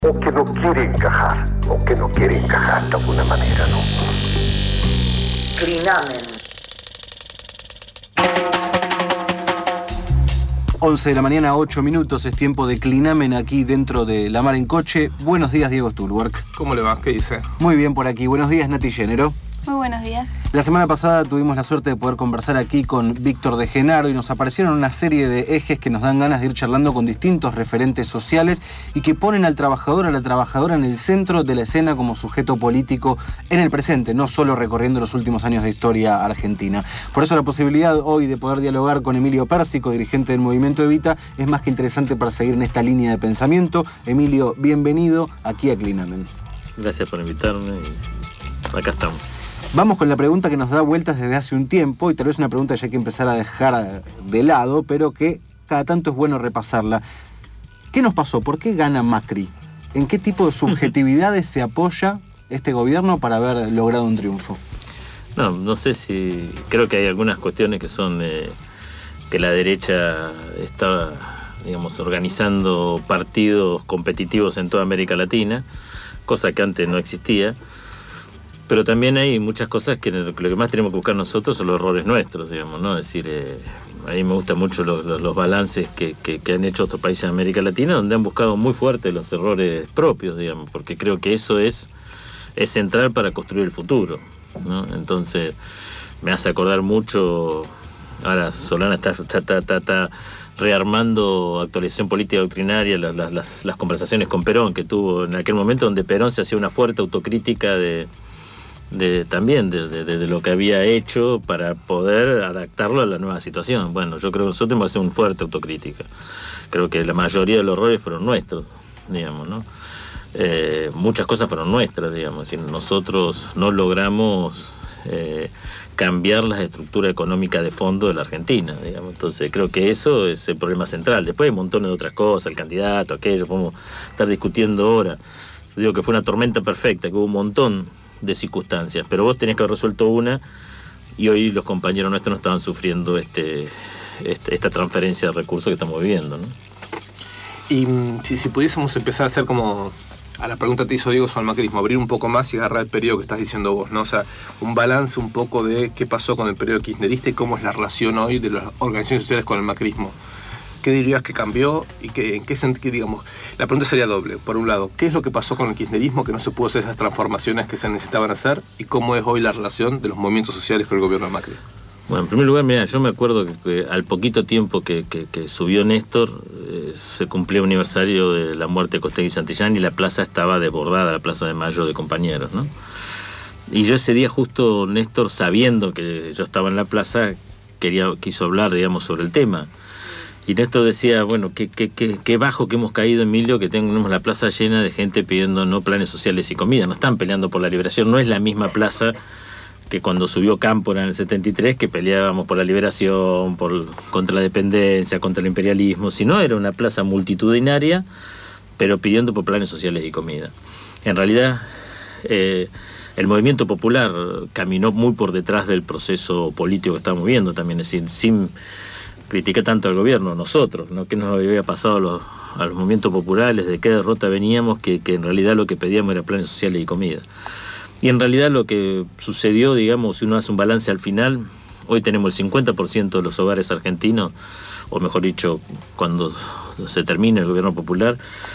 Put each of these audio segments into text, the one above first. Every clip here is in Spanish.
O que no quiere encajar de alguna manera, ¿no? Clinamen. 11 de la mañana, 8 minutos, es tiempo de Clinamen aquí dentro de La Mar en Coche. Buenos días, Diego Stulwerk. ¿Cómo le va? ¿Qué dice? Muy bien por aquí. Buenos días, Nati Género. Muy buenos días. La semana pasada tuvimos la suerte de poder conversar aquí con Víctor de Genaro y nos aparecieron una serie de ejes que nos dan ganas de ir charlando con distintos referentes sociales y que ponen al trabajador, a la trabajadora en el centro de la escena como sujeto político en el presente, no solo recorriendo los últimos años de historia argentina. Por eso la posibilidad hoy de poder dialogar con Emilio Pérsico, dirigente del Movimiento Evita, es más que interesante para seguir en esta línea de pensamiento. Emilio, bienvenido aquí a Clinamen. Gracias por invitarme y acá estamos. Vamos con la pregunta que nos da vueltas desde hace un tiempo y tal vez una pregunta que ya hay que empezar a dejar de lado, pero que cada tanto es bueno repasarla. ¿Qué nos pasó? ¿Por qué gana Macri? ¿En qué tipo de subjetividades se apoya este gobierno para haber logrado un triunfo? No sé si... Creo que hay algunas cuestiones que son que la derecha está, digamos, organizando partidos competitivos en toda América Latina, cosa que antes no existía. Pero también hay muchas cosas que lo que más tenemos que buscar nosotros son los errores nuestros, digamos, ¿no? Es decir, a mí me gustan mucho los balances que han hecho otros países de América Latina, donde han buscado muy fuerte los errores propios, digamos, porque creo que eso es central para construir el futuro, ¿no? Entonces, me hace acordar mucho, ahora Solana está rearmando actualización política doctrinaria, las conversaciones con Perón que tuvo en aquel momento, donde Perón se hacía una fuerte autocrítica de lo que había hecho para poder adaptarlo a la nueva situación. Bueno, yo creo que nosotros tenemos que hacer una fuerte autocrítica. Creo que la mayoría de los errores fueron nuestros, digamos, ¿no? Muchas cosas fueron nuestras, digamos. Si nosotros no logramos cambiar la estructura económica de fondo de la Argentina, digamos. Entonces creo que eso es el problema central. Después hay montones de otras cosas, el candidato, aquello, podemos estar discutiendo ahora. Yo digo que fue una tormenta perfecta, que hubo un montón de circunstancias, pero vos tenías que haber resuelto una y hoy los compañeros nuestros no estaban sufriendo esta transferencia de recursos que estamos viviendo, ¿no? Y si pudiésemos empezar a hacer como a la pregunta que te hizo Diego sobre el macrismo, abrir un poco más y agarrar el periodo que estás diciendo vos, ¿no? O sea, un balance un poco de qué pasó con el periodo kirchnerista y cómo es la relación hoy de las organizaciones sociales con el macrismo. ¿Qué dirías que cambió y en qué sentido, digamos? La pregunta sería doble. Por un lado, ¿qué es lo que pasó con el kirchnerismo que no se pudo hacer esas transformaciones que se necesitaban hacer? ¿Y cómo es hoy la relación de los movimientos sociales con el gobierno de Macri? Bueno, en primer lugar, mira, yo me acuerdo que al poquito tiempo que subió Néstor, se cumplía el aniversario de la muerte de Costegui y Santillán y la plaza estaba desbordada, la Plaza de Mayo de compañeros, ¿no? Y yo ese día justo Néstor, sabiendo que yo estaba en la plaza, quiso hablar, digamos, sobre el tema. Y Néstor decía, bueno, qué bajo que hemos caído, Emilio, que tenemos la plaza llena de gente pidiendo no planes sociales y comida. No están peleando por la liberación, no es la misma plaza que cuando subió Cámpora en el 73, que peleábamos por la liberación, contra la dependencia, contra el imperialismo, sino era una plaza multitudinaria, pero pidiendo por planes sociales y comida. En realidad, el movimiento popular caminó muy por detrás del proceso político que estábamos viendo también, es decir, sin criticar tanto al gobierno, nosotros, ¿no? ¿Qué nos había pasado a los movimientos populares? ¿De qué derrota veníamos? Que en realidad lo que pedíamos era planes sociales y comida. Y en realidad lo que sucedió, digamos, si uno hace un balance al final, hoy tenemos el 50% de los hogares argentinos, o mejor dicho, cuando se termine el gobierno popular,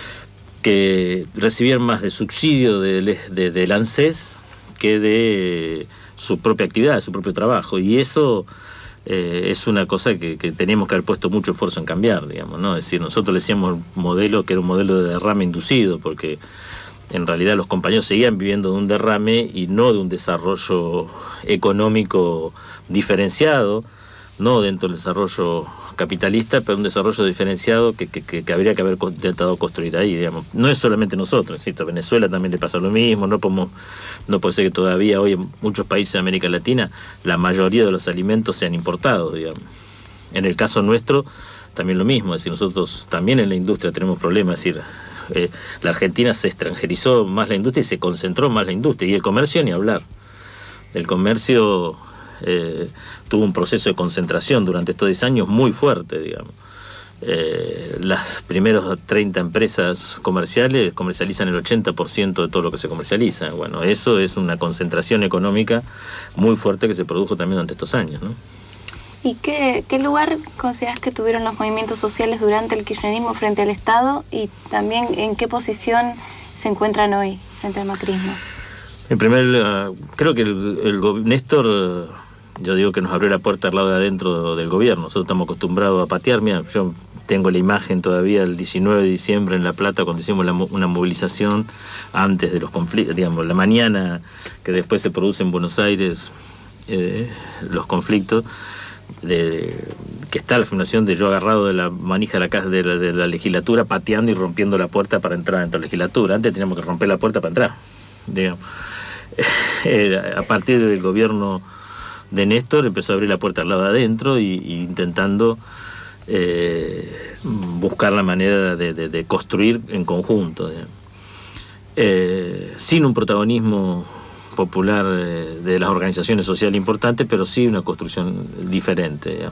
que recibían más de subsidio del ANSES que de su propia actividad, de su propio trabajo. Y eso es una cosa que tenemos que haber puesto mucho esfuerzo en cambiar, digamos, ¿no? Es decir, nosotros le decíamos un modelo que era un modelo de derrame inducido, porque en realidad los compañeros seguían viviendo de un derrame y no de un desarrollo económico diferenciado, no dentro del desarrollo capitalista, pero un desarrollo diferenciado que habría que haber intentado construir ahí, digamos. No es solamente nosotros, ¿sí? A Venezuela también le pasa lo mismo, no puede ser que todavía hoy en muchos países de América Latina la mayoría de los alimentos sean importados, digamos. En el caso nuestro también lo mismo, es decir, nosotros también en la industria tenemos problemas, es decir, la Argentina se extranjerizó más la industria y se concentró más la industria, y el comercio ni hablar. El comercio tuvo un proceso de concentración durante estos 10 años muy fuerte, digamos. Las primeras 30 empresas comerciales comercializan el 80% de todo lo que se comercializa. Bueno, eso es una concentración económica muy fuerte que se produjo también durante estos años, ¿no? ¿Y qué lugar consideras que tuvieron los movimientos sociales durante el kirchnerismo frente al Estado, y también en qué posición se encuentran hoy frente al macrismo? En primer lugar, creo que Néstor, yo digo que nos abrió la puerta al lado de adentro del gobierno. Nosotros estamos acostumbrados a patear. Mira, yo tengo la imagen todavía el 19 de diciembre en La Plata, cuando hicimos una movilización antes de los conflictos, digamos, la mañana que después se produce en Buenos Aires los conflictos, que está la filmación de yo agarrado de la manija de la casa de la legislatura, pateando y rompiendo la puerta para entrar dentro de la legislatura. Antes teníamos que romper la puerta para entrar, digamos. A partir del gobierno de Néstor empezó a abrir la puerta al lado de adentro y intentando buscar la manera de construir en conjunto, sin un protagonismo popular de las organizaciones sociales importantes, pero sí una construcción diferente,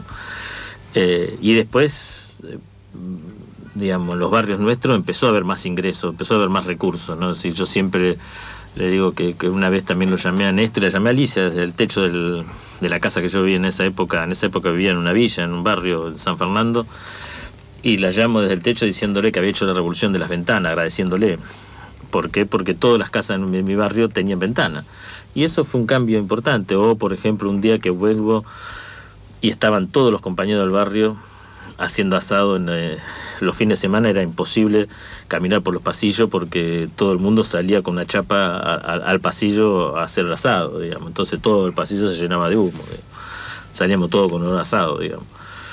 y después, digamos, en los barrios nuestros empezó a haber más ingresos, empezó a haber más recursos, ¿no? Si yo siempre le digo que una vez también lo llamé a Néstor, la llamé a Alicia desde el techo de la casa que yo vivía en esa época vivía en una villa, en un barrio en San Fernando, y la llamo desde el techo diciéndole que había hecho la revolución de las ventanas, agradeciéndole. ¿Por qué? Porque todas las casas en mi barrio tenían ventana. Y eso fue un cambio importante. O, por ejemplo, un día que vuelvo y estaban todos los compañeros del barrio haciendo asado los fines de semana, era imposible caminar por los pasillos porque todo el mundo salía con una chapa al pasillo a hacer el asado, digamos. Entonces todo el pasillo se llenaba de humo, digamos. Salíamos todos con olor a asado, digamos.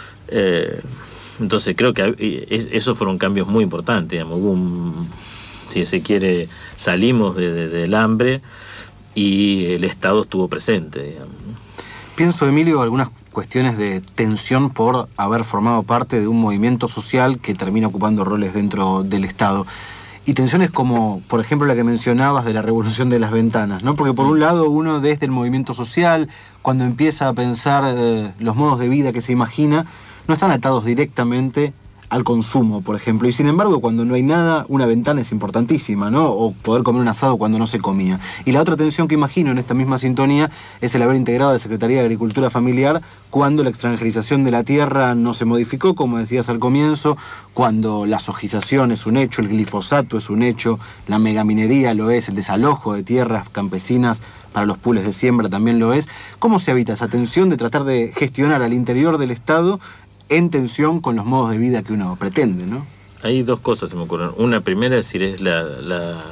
Entonces creo que esos fueron cambios muy importantes, digamos. Hubo si se quiere, salimos del hambre y el Estado estuvo presente, digamos. Pienso, Emilio, algunas cuestiones de tensión por haber formado parte de un movimiento social que termina ocupando roles dentro del Estado. Y tensiones como, por ejemplo, la que mencionabas de la revolución de las ventanas, ¿no? Porque por un lado uno desde el movimiento social, cuando empieza a pensar los modos de vida que se imagina, no están atados directamente al consumo, por ejemplo. Y sin embargo, cuando no hay nada, una ventana es importantísima, ¿no? O poder comer un asado cuando no se comía. Y la otra tensión que imagino en esta misma sintonía es el haber integrado a la Secretaría de Agricultura Familiar cuando la extranjerización de la tierra no se modificó, como decías al comienzo, cuando la sojización es un hecho, el glifosato es un hecho, la megaminería lo es, el desalojo de tierras campesinas para los pools de siembra también lo es. ¿Cómo se evita esa tensión de tratar de gestionar al interior del Estado en tensión con los modos de vida que uno pretende, ¿no? Hay dos cosas se me ocurren. Una primera es la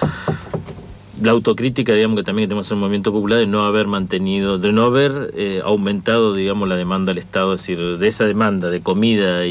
autocrítica, digamos, que también tenemos en el movimiento popular, de no haber mantenido, de no haber aumentado, digamos, la demanda del Estado, es decir, de esa demanda de comida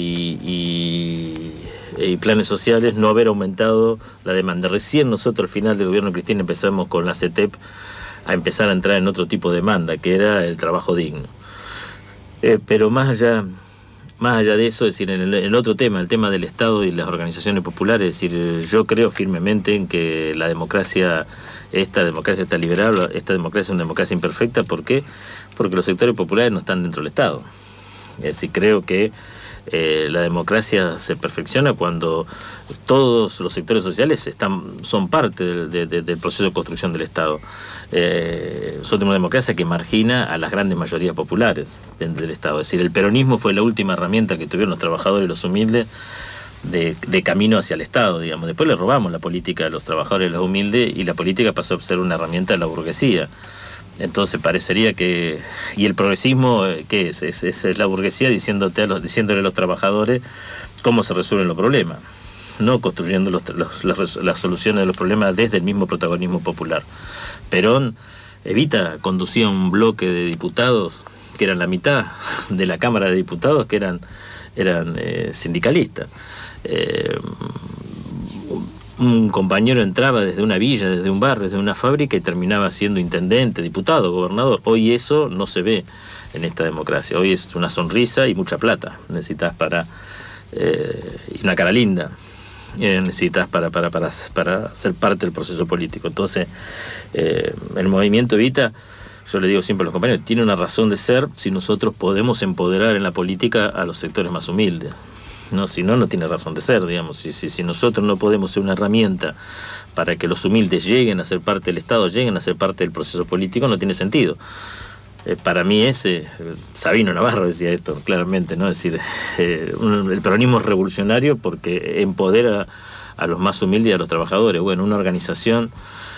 y planes sociales, no haber aumentado la demanda. Recién nosotros al final del gobierno de Cristina empezamos con la CETEP a empezar a entrar en otro tipo de demanda, que era el trabajo digno. Pero más allá de eso, es decir, en el otro tema, el tema del Estado y las organizaciones populares, es decir, yo creo firmemente en que esta democracia está liberal, esta democracia es una democracia imperfecta. ¿Por qué? Porque los sectores populares no están dentro del Estado. Es decir, creo que la democracia se perfecciona cuando todos los sectores sociales son parte del proceso de construcción del Estado. Nosotros tenemos una democracia que margina a las grandes mayorías populares dentro del Estado. Es decir, el peronismo fue la última herramienta que tuvieron los trabajadores y los humildes de camino hacia el Estado, digamos. Después le robamos la política a los trabajadores y los humildes, y la política pasó a ser una herramienta de la burguesía. Entonces parecería que... ¿Y el progresismo qué es? Es la burguesía diciéndole a los trabajadores cómo se resuelven los problemas, no construyendo las soluciones de los problemas desde el mismo protagonismo popular. Perón conducía un bloque de diputados que eran la mitad de la Cámara de Diputados que eran sindicalistas. Un compañero entraba desde una villa, desde un bar, desde una fábrica, y terminaba siendo intendente, diputado, gobernador. Hoy eso no se ve en esta democracia. Hoy es una sonrisa y mucha plata. Necesitas y una cara linda. Necesitas para ser parte del proceso político. Entonces, el movimiento Evita, yo le digo siempre a los compañeros, tiene una razón de ser si nosotros podemos empoderar en la política a los sectores más humildes. ¿no? Si no, no tiene razón de ser, digamos. Si nosotros no podemos ser una herramienta para que los humildes lleguen a ser parte del Estado, lleguen a ser parte del proceso político, no tiene sentido. Para mí Sabino Navarro decía esto claramente, ¿no? Es decir, el peronismo es revolucionario porque empodera a los más humildes y a los trabajadores. Bueno, una organización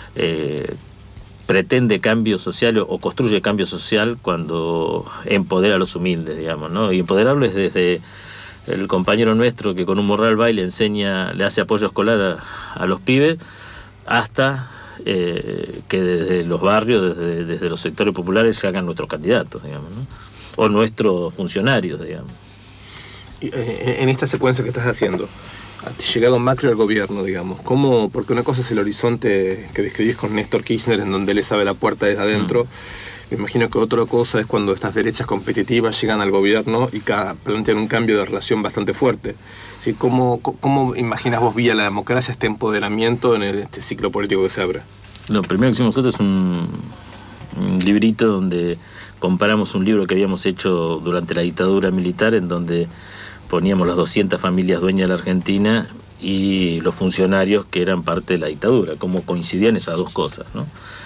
pretende cambio social o construye cambio social cuando empodera a los humildes, digamos, ¿no? Y empoderarlos desde el compañero nuestro que con un morral va y le hace apoyo escolar a los pibes, hasta que desde los barrios, desde los sectores populares se hagan nuestros candidatos, digamos, ¿no? O nuestros funcionarios, digamos. En esta secuencia que estás haciendo, llegado Macri al gobierno, digamos, ¿cómo? Porque una cosa es el horizonte que describís con Néstor Kirchner, en donde él les abre la puerta desde adentro. Me imagino que otra cosa es cuando estas derechas competitivas llegan al gobierno y plantean un cambio de relación bastante fuerte. ¿Sí? ¿Cómo imaginas vos vía la democracia este empoderamiento en este ciclo político que se abre? Lo primero que hicimos nosotros es un librito donde comparamos un libro que habíamos hecho durante la dictadura militar, en donde poníamos las 200 familias dueñas de la Argentina y los funcionarios que eran parte de la dictadura, cómo coincidían esas dos cosas, ¿no?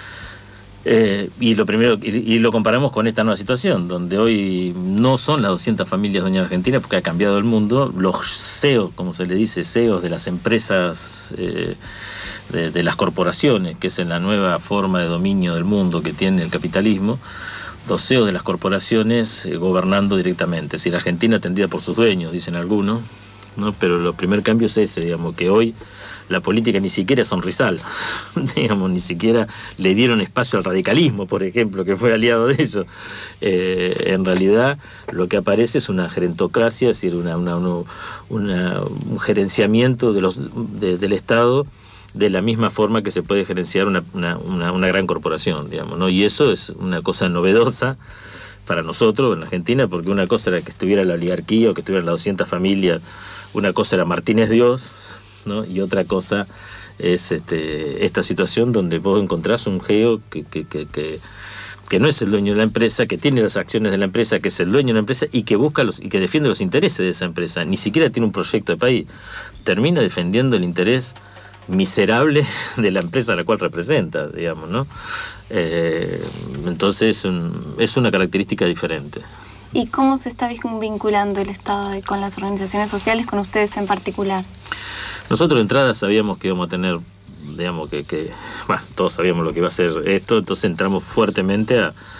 Y lo comparamos con esta nueva situación, donde hoy no son las 200 familias dueñas de Argentina, porque ha cambiado el mundo. Los CEOs, como se le dice, CEOs de las empresas, de las corporaciones, que es en la nueva forma de dominio del mundo que tiene el capitalismo, los CEOs de las corporaciones gobernando directamente. Es decir, Argentina atendida por sus dueños, dicen algunos, ¿no? Pero el primer cambio es ese, digamos, que hoy la política ni siquiera es sonrisal, digamos, ni siquiera le dieron espacio al radicalismo, por ejemplo, que fue aliado de ellos. En realidad lo que aparece es una gerentocracia, es decir, un gerenciamiento del Estado de la misma forma que se puede gerenciar una gran corporación, digamos, ¿no? Y eso es una cosa novedosa para nosotros en la Argentina, porque una cosa era que estuviera la oligarquía o que estuvieran las 200 familias, una cosa era Martínez Dios, ¿no? Y otra cosa es esta situación donde vos encontrás un geo que no es el dueño de la empresa, que tiene las acciones de la empresa, que es el dueño de la empresa y que busca y que defiende los intereses de esa empresa. Ni siquiera tiene un proyecto de país. Termina defendiendo el interés miserable de la empresa a la cual representa, digamos, ¿no? Entonces es una característica diferente. ¿Y cómo se está vinculando el Estado con las organizaciones sociales, con ustedes en particular? Nosotros de entrada sabíamos que íbamos a tener, digamos, todos sabíamos lo que iba a ser esto, entonces entramos fuertemente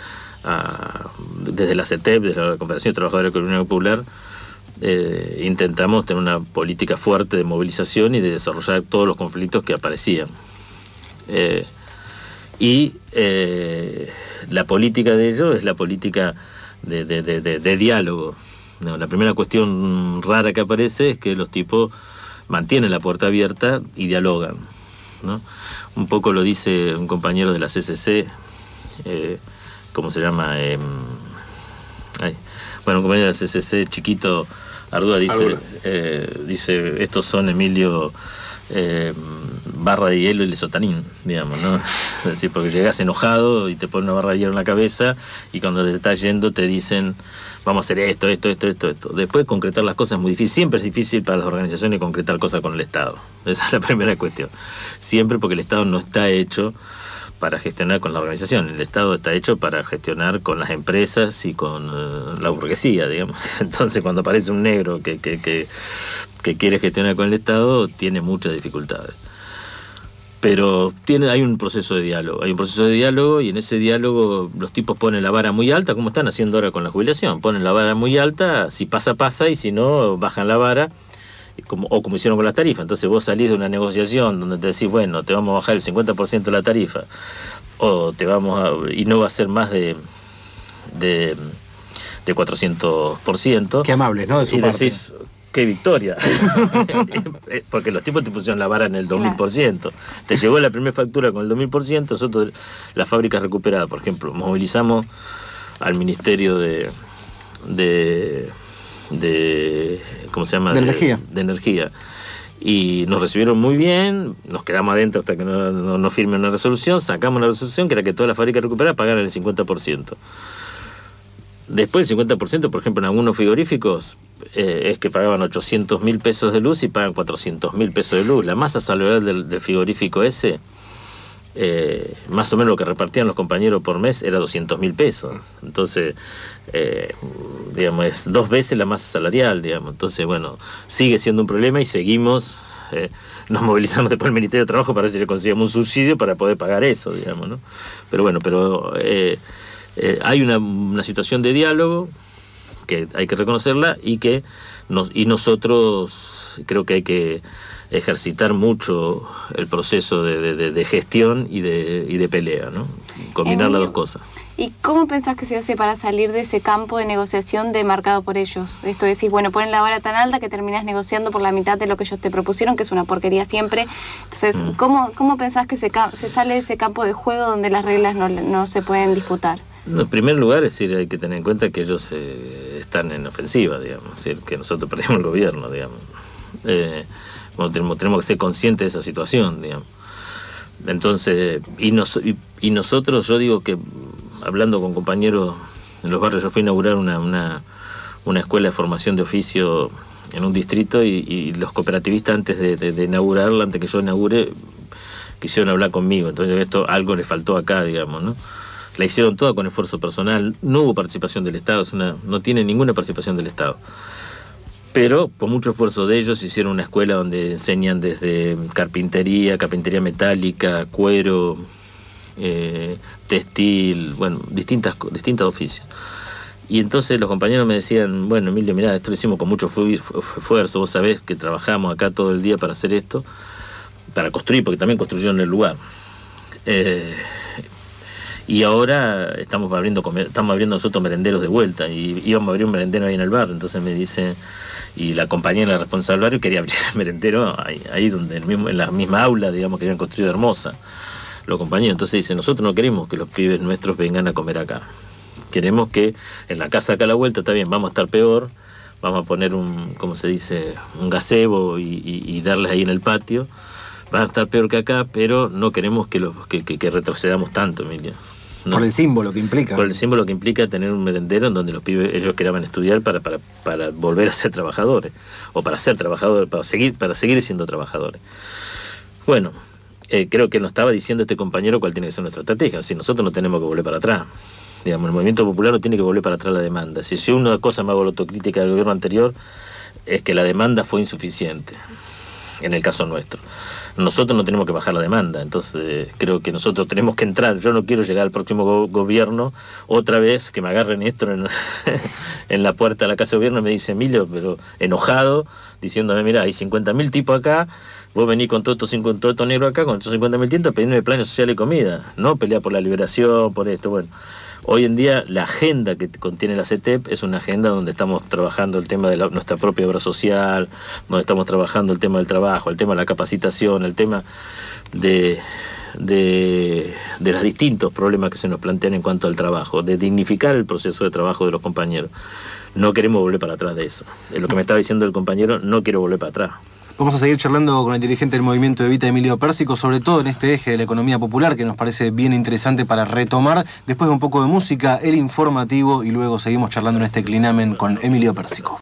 desde la CETEP, desde la Confederación de Trabajadores de la Economía Popular, intentamos tener una política fuerte de movilización y de desarrollar todos los conflictos que aparecían. La política de ello es la política de diálogo. No, la primera cuestión rara que aparece es que los tipos mantienen la puerta abierta y dialogan, ¿no? Un poco lo dice un compañero de la CCC, ¿cómo se llama? Un compañero de la CCC, Chiquito Ardua, dice estos son Emilio barra de hielo y lesotanín, digamos, ¿no? Es decir, porque llegas enojado y te ponen una barra de hielo en la cabeza y cuando te estás yendo te dicen vamos a hacer esto. Después concretar las cosas es muy difícil. Siempre es difícil para las organizaciones concretar cosas con el Estado. Esa es la primera cuestión. Siempre, porque el Estado no está hecho para gestionar con la organización. El Estado está hecho para gestionar con las empresas y con la burguesía, digamos. Entonces, cuando aparece un negro que quiere gestionar con el Estado, tiene muchas dificultades. Pero hay un proceso de diálogo, y en ese diálogo los tipos ponen la vara muy alta, como están haciendo ahora con la jubilación. Ponen la vara muy alta, si pasa, y si no, bajan la vara, como hicieron con las tarifas. Entonces vos salís de una negociación donde te decís, bueno, te vamos a bajar el 50% de la tarifa, o y no va a ser más de 400%. Qué amables, ¿no? De su parte. Decís, ¡qué victoria! Porque los tipos te pusieron la vara en el 2000%. Te llegó la primera factura con el 2000%. Nosotros, las fábricas recuperadas, por ejemplo, movilizamos al Ministerio de ¿cómo se llama? De Energía. Y nos recibieron muy bien, nos quedamos adentro hasta que no firmen una resolución, sacamos una resolución que era que todas las fábricas recuperadas pagaran el 50%. Después el 50%, por ejemplo, en algunos frigoríficos es que pagaban 800.000 pesos de luz y pagan 400.000 pesos de luz. La masa salarial del frigorífico ese, más o menos lo que repartían los compañeros por mes era 200.000 pesos. Entonces, digamos, es 2 veces la masa salarial, digamos. Entonces, bueno, sigue siendo un problema y seguimos... nos movilizamos después el Ministerio de Trabajo para ver si le conseguimos un subsidio para poder pagar eso, digamos, ¿no? Pero bueno, hay una situación de diálogo que hay que reconocerla y que nosotros creo que hay que ejercitar mucho el proceso de gestión y de pelea, ¿no? Combinar las dos cosas. ¿Y cómo pensás que se hace para salir de ese campo de negociación demarcado por ellos? Esto decís, bueno, ponen la vara tan alta que terminás negociando por la mitad de lo que ellos te propusieron, que es una porquería siempre. Entonces, ¿cómo pensás que se sale de ese campo de juego donde las reglas no se pueden disputar? No, en primer lugar, es decir, hay que tener en cuenta que ellos están en ofensiva, digamos, es decir, que nosotros perdimos el gobierno, digamos. Bueno, tenemos que ser conscientes de esa situación, digamos. Entonces, y nosotros, yo digo que, hablando con compañeros en los barrios, yo fui a inaugurar una escuela de formación de oficio en un distrito y los cooperativistas antes de inaugurarla, antes que yo inaugure, quisieron hablar conmigo. Entonces esto algo le faltó acá, digamos, ¿no? La hicieron toda con esfuerzo personal, no hubo participación del Estado, no tiene ninguna participación del Estado. Pero con mucho esfuerzo de ellos hicieron una escuela donde enseñan desde carpintería metálica, cuero, textil, bueno, distintos oficios. Y entonces los compañeros me decían, bueno, Emilio, mirá, esto lo hicimos con mucho esfuerzo, vos sabés que trabajamos acá todo el día para hacer esto, para construir, porque también construyeron el lugar. Y ahora estamos abriendo nosotros merenderos de vuelta, y íbamos a abrir un merendero ahí en el barrio. Entonces me dice, y la compañera responsable del barrio quería abrir el merendero ahí donde en la misma aula, digamos, que habían construido Hermosa, los compañeros. Entonces dice, nosotros no queremos que los pibes nuestros vengan a comer acá, queremos que en la casa acá a la vuelta, está bien, vamos a estar peor, vamos a poner un gazebo y darles ahí en el patio, va a estar peor que acá, pero no queremos que retrocedamos tanto, Emilio. ¿No? Por el símbolo que implica. Por el símbolo que implica tener un merendero en donde los pibes, ellos querían estudiar para volver a ser trabajadores, o para ser trabajadores, para seguir siendo trabajadores. Bueno, creo que nos estaba diciendo este compañero cuál tiene que ser nuestra estrategia. Si nosotros no tenemos que volver para atrás. Digamos, el movimiento popular no tiene que volver para atrás la demanda. Si una cosa me hago la autocrítica del gobierno anterior, es que la demanda fue insuficiente, en el caso nuestro. Nosotros no tenemos que bajar la demanda, entonces creo que nosotros tenemos que entrar. Yo no quiero llegar al próximo gobierno otra vez que me agarren esto en la puerta de la casa de gobierno y me dice, Emilio, pero enojado, diciéndome, mira, hay 50.000 tipos acá, vos venís con todo esto negro acá, con estos 50.000 tintos, pidiendo planes sociales y comida, no pelear por la liberación, por esto. Bueno, hoy en día la agenda que contiene la CETEP es una agenda donde estamos trabajando el tema de nuestra propia obra social, donde estamos trabajando el tema del trabajo, el tema de la capacitación, el tema de los distintos problemas que se nos plantean en cuanto al trabajo, de dignificar el proceso de trabajo de los compañeros. No queremos volver para atrás de eso. Es lo que me estaba diciendo el compañero, no quiero volver para atrás. Vamos a seguir charlando con el dirigente del movimiento Evita, Emilio Pérsico, sobre todo en este eje de la economía popular, que nos parece bien interesante para retomar, después de un poco de música, el informativo, y luego seguimos charlando en este clinamen con Emilio Pérsico.